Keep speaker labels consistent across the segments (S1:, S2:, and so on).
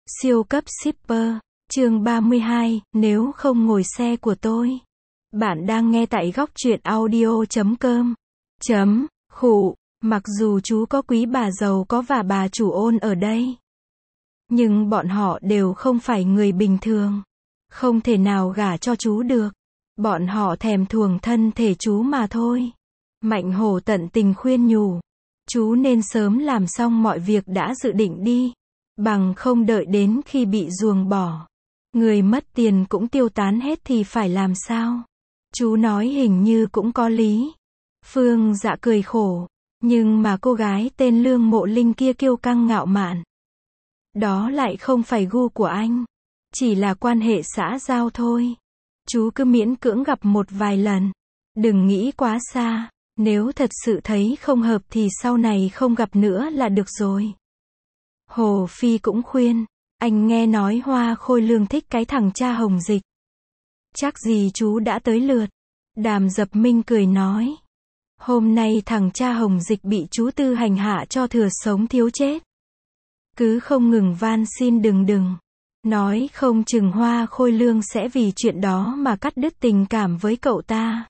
S1: Siêu cấp shipper, chương 32, nếu không ngồi xe của tôi. Bạn đang nghe tại góc truyện audio.com. Khụ, mặc dù chú có quý bà giàu có và bà chủ ôn ở đây, nhưng bọn họ đều không phải người bình thường. Không thể nào gả cho chú được. Bọn họ thèm thuồng thân thể chú mà thôi. Mạnh Hổ tận tình khuyên nhủ. Chú nên sớm làm xong mọi việc đã dự định đi. Bằng không đợi đến khi bị ruồng bỏ. Người mất tiền cũng tiêu tán hết thì phải làm sao? Chú nói hình như cũng có lý. Phương Dạ cười khổ. Nhưng mà cô gái tên Lương Mộ Linh kia kiêu căng ngạo mạn. Đó lại không phải gu của anh. Chỉ là quan hệ xã giao thôi. Chú cứ miễn cưỡng gặp một vài lần. Đừng nghĩ quá xa. Nếu thật sự thấy không hợp thì sau này không gặp nữa là được rồi. Hồ Phi cũng khuyên. Anh nghe nói Hoa Khôi Lương thích cái thằng cha Hồng Dịch. Chắc gì chú đã tới lượt. Đàm Dập Minh cười nói. Hôm nay thằng cha Hồng Dịch bị chú Tư hành hạ cho thừa sống thiếu chết. Cứ không ngừng van xin đừng. Nói không chừng Hoa Khôi Lương sẽ vì chuyện đó mà cắt đứt tình cảm với cậu ta.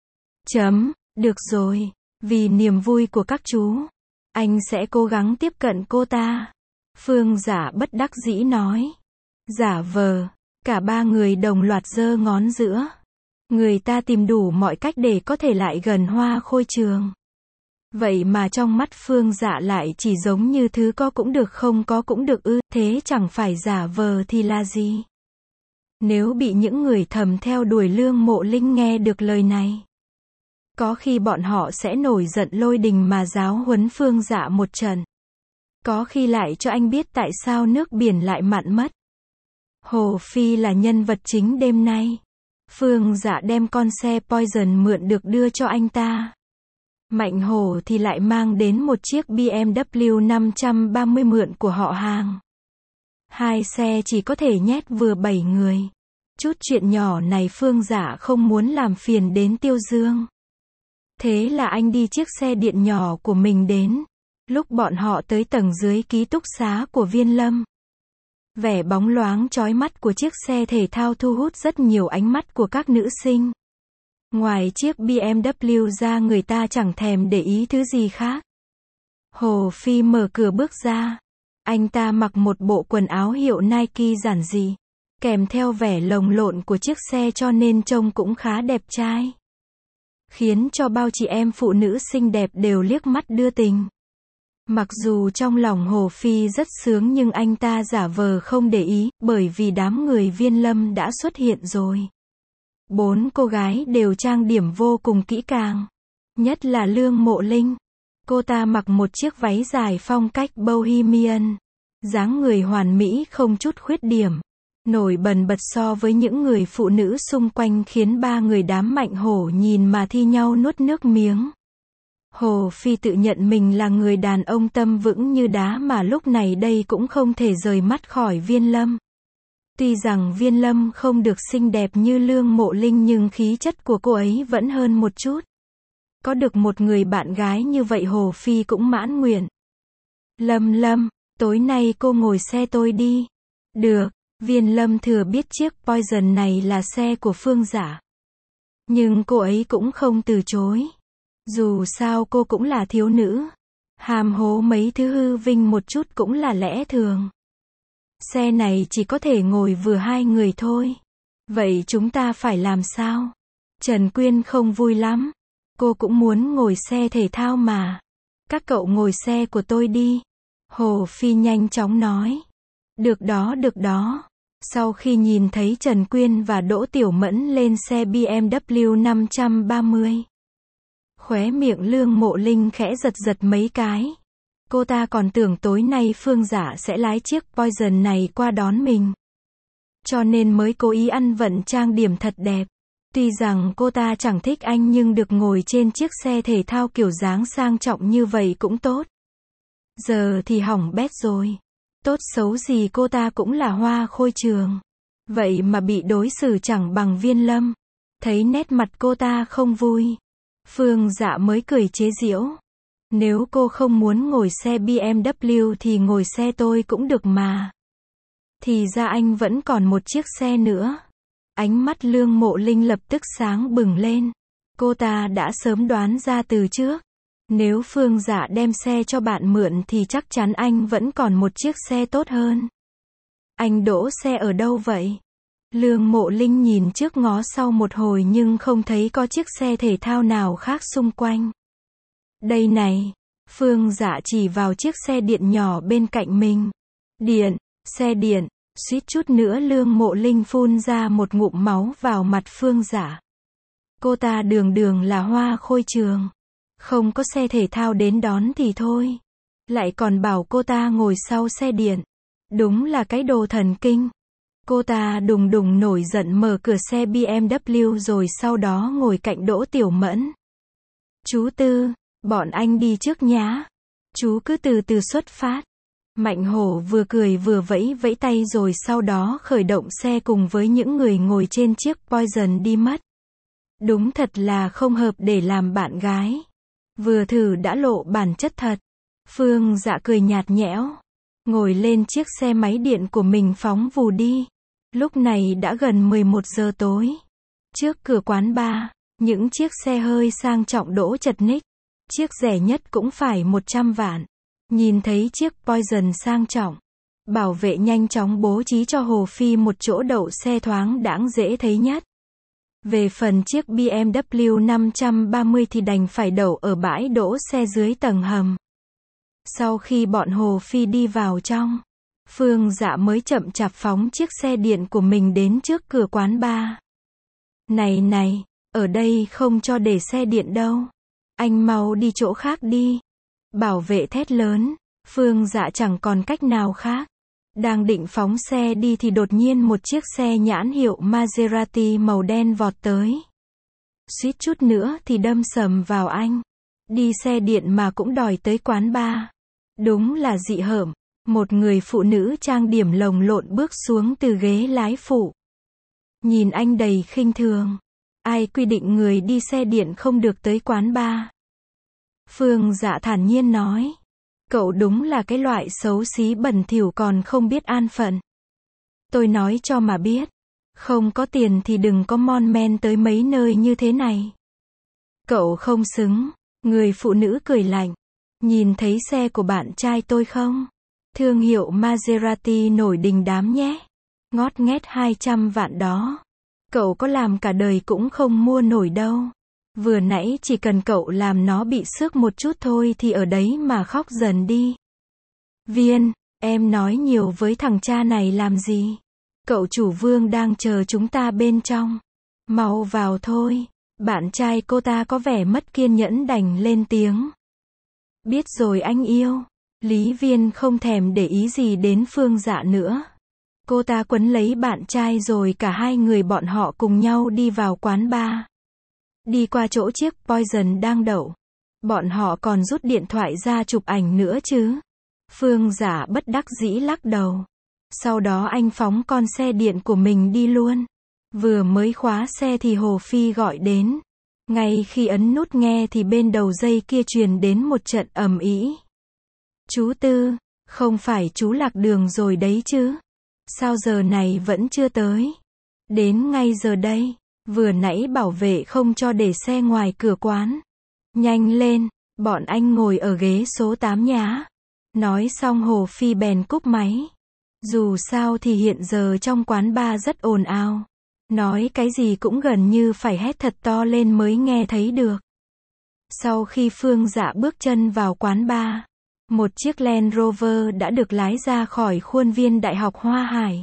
S1: Được rồi. Vì niềm vui của các chú, anh sẽ cố gắng tiếp cận cô ta. Phương Dạ bất đắc dĩ nói. Giả vờ. Cả ba người đồng loạt giơ ngón giữa. Người ta tìm đủ mọi cách để có thể lại gần Hoa Khôi Trường. Vậy mà trong mắt Phương Dạ lại chỉ giống như thứ có cũng được không có cũng được ư. Thế chẳng phải giả vờ thì là gì? Nếu bị những người thầm theo đuổi Lương Mộ Linh nghe được lời này, có khi bọn họ sẽ nổi giận lôi đình mà giáo huấn Phương Dạ một trận. Có khi lại cho anh biết tại sao nước biển lại mặn mất. Hồ Phi là nhân vật chính đêm nay. Phương Dạ đem con xe Poison mượn được đưa cho anh ta. Mạnh Hổ thì lại mang đến một chiếc BMW 530 mượn của họ hàng. Hai xe chỉ có thể nhét vừa 7 người. Chút chuyện nhỏ này Phương Dạ không muốn làm phiền đến Tiêu Dương. Thế là anh đi chiếc xe điện nhỏ của mình đến. Lúc bọn họ tới tầng dưới ký túc xá của Viên Lâm, vẻ bóng loáng chói mắt của chiếc xe thể thao thu hút rất nhiều ánh mắt của các nữ sinh. Ngoài chiếc BMW ra người ta chẳng thèm để ý thứ gì khác. Hồ Phi mở cửa bước ra. Anh ta mặc một bộ quần áo hiệu Nike giản dị, kèm theo vẻ lồng lộn của chiếc xe cho nên trông cũng khá đẹp trai. Khiến cho bao chị em phụ nữ xinh đẹp đều liếc mắt đưa tình. Mặc dù trong lòng Hồ Phi rất sướng nhưng anh ta giả vờ không để ý, bởi vì đám người Viên Lâm đã xuất hiện rồi. 4 cô gái đều trang điểm vô cùng kỹ càng. Nhất là Lương Mộ Linh. Cô ta mặc một chiếc váy dài phong cách bohemian. Dáng người hoàn mỹ không chút khuyết điểm. Nổi bần bật so với những người phụ nữ xung quanh khiến ba người đám Mạnh Hổ nhìn mà thi nhau nuốt nước miếng. Hồ Phi tự nhận mình là người đàn ông tâm vững như đá mà lúc này đây cũng không thể rời mắt khỏi Viên Lâm. Tuy rằng Viên Lâm không được xinh đẹp như Lương Mộ Linh nhưng khí chất của cô ấy vẫn hơn một chút. Có được một người bạn gái như vậy Hồ Phi cũng mãn nguyện. Lâm, tối nay cô ngồi xe tôi đi. Được. Viên Lâm thừa biết chiếc Poison này là xe của Phương Dạ. Nhưng cô ấy cũng không từ chối. Dù sao cô cũng là thiếu nữ. Hàm hố mấy thứ hư vinh một chút cũng là lẽ thường. Xe này chỉ có thể ngồi vừa 2 người thôi. Vậy chúng ta phải làm sao? Trần Quyên không vui lắm. Cô cũng muốn ngồi xe thể thao mà. Các cậu ngồi xe của tôi đi. Hồ Phi nhanh chóng nói. Được đó. Sau khi nhìn thấy Trần Quyên và Đỗ Tiểu Mẫn lên xe BMW 530. Khóe miệng Lương Mộ Linh khẽ giật mấy cái. Cô ta còn tưởng tối nay Phương Dạ sẽ lái chiếc Poison này qua đón mình. Cho nên mới cố ý ăn vận trang điểm thật đẹp. Tuy rằng cô ta chẳng thích anh nhưng được ngồi trên chiếc xe thể thao kiểu dáng sang trọng như vậy cũng tốt. Giờ thì hỏng bét rồi. Tốt xấu gì cô ta cũng là Hoa Khôi Trường. Vậy mà bị đối xử chẳng bằng Viên Lâm. Thấy nét mặt cô ta không vui. Phương Dạ mới cười chế giễu. Nếu cô không muốn ngồi xe BMW thì ngồi xe tôi cũng được mà. Thì ra anh vẫn còn một chiếc xe nữa. Ánh mắt Lương Mộ Linh lập tức sáng bừng lên. Cô ta đã sớm đoán ra từ trước. Nếu Phương Dạ đem xe cho bạn mượn thì chắc chắn anh vẫn còn một chiếc xe tốt hơn. Anh đỗ xe ở đâu vậy? Lương Mộ Linh nhìn trước ngó sau một hồi nhưng không thấy có chiếc xe thể thao nào khác xung quanh. Đây này, Phương Dạ chỉ vào chiếc xe điện nhỏ bên cạnh mình. Điện, xe điện, suýt chút nữa Lương Mộ Linh phun ra một ngụm máu vào mặt Phương Dạ. Cô ta đường đường là Hoa Khôi Trường. Không có xe thể thao đến đón thì thôi. Lại còn bảo cô ta ngồi sau xe điện. Đúng là cái đồ thần kinh. Cô ta đùng đùng nổi giận mở cửa xe BMW rồi sau đó ngồi cạnh Đỗ Tiểu Mẫn. Chú Tư, bọn anh đi trước nhá. Chú cứ từ từ xuất phát. Mạnh Hổ vừa cười vừa vẫy vẫy tay rồi sau đó khởi động xe cùng với những người ngồi trên chiếc Poison đi mất. Đúng thật là không hợp để làm bạn gái. Vừa thử đã lộ bản chất thật. Phương Dạ cười nhạt nhẽo. Ngồi lên chiếc xe máy điện của mình phóng vù đi. Lúc này đã gần 11 giờ tối. Trước cửa quán bar, những chiếc xe hơi sang trọng đỗ chật ních. Chiếc rẻ nhất cũng phải 100 vạn. Nhìn thấy chiếc Poison sang trọng. Bảo vệ nhanh chóng bố trí cho Hồ Phi một chỗ đậu xe thoáng đãng dễ thấy nhất. Về phần chiếc BMW 530 thì đành phải đậu ở bãi đỗ xe dưới tầng hầm. Sau khi bọn Hồ Phi đi vào trong, Phương Dạ mới chậm chạp phóng chiếc xe điện của mình đến trước cửa quán bar. Này này, ở đây không cho để xe điện đâu. Anh mau đi chỗ khác đi. Bảo vệ thét lớn. Phương Dạ chẳng còn cách nào khác. Đang định phóng xe đi thì đột nhiên một chiếc xe nhãn hiệu Maserati màu đen vọt tới. Suýt chút nữa thì đâm sầm vào anh. Đi xe điện mà cũng đòi tới quán bar. Đúng là dị hợm. Một người phụ nữ trang điểm lồng lộn bước xuống từ ghế lái phụ. Nhìn anh đầy khinh thường. Ai quy định người đi xe điện không được tới quán bar? Phương Dạ thản nhiên nói. Cậu đúng là cái loại xấu xí bẩn thỉu còn không biết an phận. Tôi nói cho mà biết. Không có tiền thì đừng có mon men tới mấy nơi như thế này. Cậu không xứng. Người phụ nữ cười lạnh. Nhìn thấy xe của bạn trai tôi không? Thương hiệu Maserati nổi đình đám nhé. Ngót nghét 200 vạn đó. Cậu có làm cả đời cũng không mua nổi đâu. Vừa nãy chỉ cần cậu làm nó bị xước một chút thôi thì ở đấy mà khóc dần đi. Viên, em nói nhiều với thằng cha này làm gì? Cậu chủ Vương đang chờ chúng ta bên trong. Mau vào thôi. Bạn trai cô ta có vẻ mất kiên nhẫn đành lên tiếng. Biết rồi anh yêu. Lý Viên không thèm để ý gì đến Phương Dạ nữa. Cô ta quấn lấy bạn trai rồi cả hai người bọn họ cùng nhau đi vào quán bar. Đi qua chỗ chiếc Poison đang đậu. Bọn họ còn rút điện thoại ra chụp ảnh nữa chứ. Phương Dạ bất đắc dĩ lắc đầu. Sau đó anh phóng con xe điện của mình đi luôn. Vừa mới khóa xe thì Hồ Phi gọi đến. Ngay khi ấn nút nghe thì bên đầu dây kia truyền đến một trận ầm ĩ. Chú Tư, không phải chú lạc đường rồi đấy chứ? Sao giờ này vẫn chưa tới? Đến ngay giờ đây. Vừa nãy bảo vệ không cho để xe ngoài cửa quán. Nhanh lên, bọn anh ngồi ở ghế số 8 nhá. Nói xong Hồ Phi bèn cúp máy. Dù sao thì hiện giờ trong quán bar rất ồn ào. Nói cái gì cũng gần như phải hét thật to lên mới nghe thấy được. Sau khi Phương Dạ bước chân vào quán bar, một chiếc Land Rover đã được lái ra khỏi khuôn viên Đại học Hoa Hải.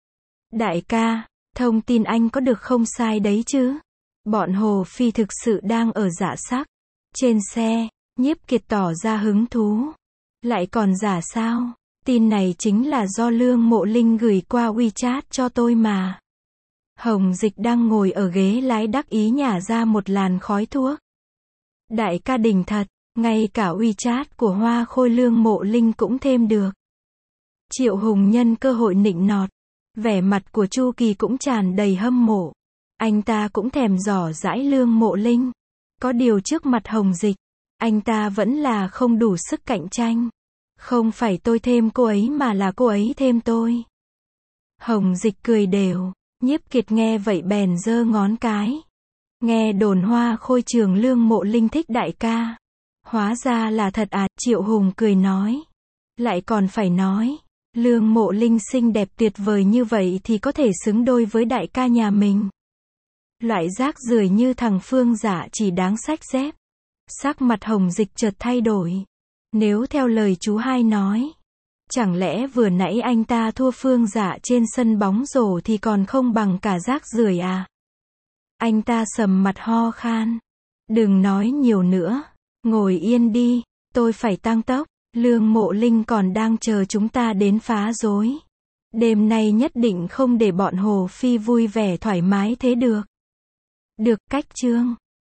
S1: Đại ca, thông tin anh có được không sai đấy chứ? Bọn Hồ Phi thực sự đang ở dạ sắc. Trên xe, Nhiếp Kiệt tỏ ra hứng thú. Lại còn giả sao? Tin này chính là do Lương Mộ Linh gửi qua WeChat cho tôi mà. Hồng Dịch đang ngồi ở ghế lái đắc ý nhả ra một làn khói thuốc. Đại ca đỉnh thật, ngay cả WeChat của Hoa Khôi Lương Mộ Linh cũng thêm được. Triệu Hùng nhân cơ hội nịnh nọt. Vẻ mặt của Chu Kỳ cũng tràn đầy hâm mộ. Anh ta cũng thèm dò dãi Lương Mộ Linh. Có điều trước mặt Hồng Dịch, anh ta vẫn là không đủ sức cạnh tranh. Không phải tôi thêm cô ấy mà là cô ấy thêm tôi. Hồng Dịch cười đều. Nhiếp Kiệt nghe vậy bèn giơ ngón cái. Nghe đồn Hoa Khôi Trường Lương Mộ Linh thích đại ca. Hóa ra là thật à, Triệu Hùng cười nói. Lại còn phải nói. Lương Mộ Linh xinh đẹp tuyệt vời như vậy thì có thể xứng đôi với đại ca nhà mình. Loại rác rưởi như thằng Phương Dạ chỉ đáng xách dép. Sắc mặt Hồng Dịch chợt thay đổi. Nếu theo lời chú hai nói, chẳng lẽ vừa nãy anh ta thua Phương Dạ trên sân bóng rổ thì còn không bằng cả rác rưởi à? Anh ta sầm mặt ho khan. Đừng nói nhiều nữa. Ngồi yên đi. Tôi phải tăng tốc. Lương Mộ Linh còn đang chờ chúng ta đến phá rối. Đêm nay nhất định không để bọn Hồ Phi vui vẻ thoải mái thế được. Được, cách chương.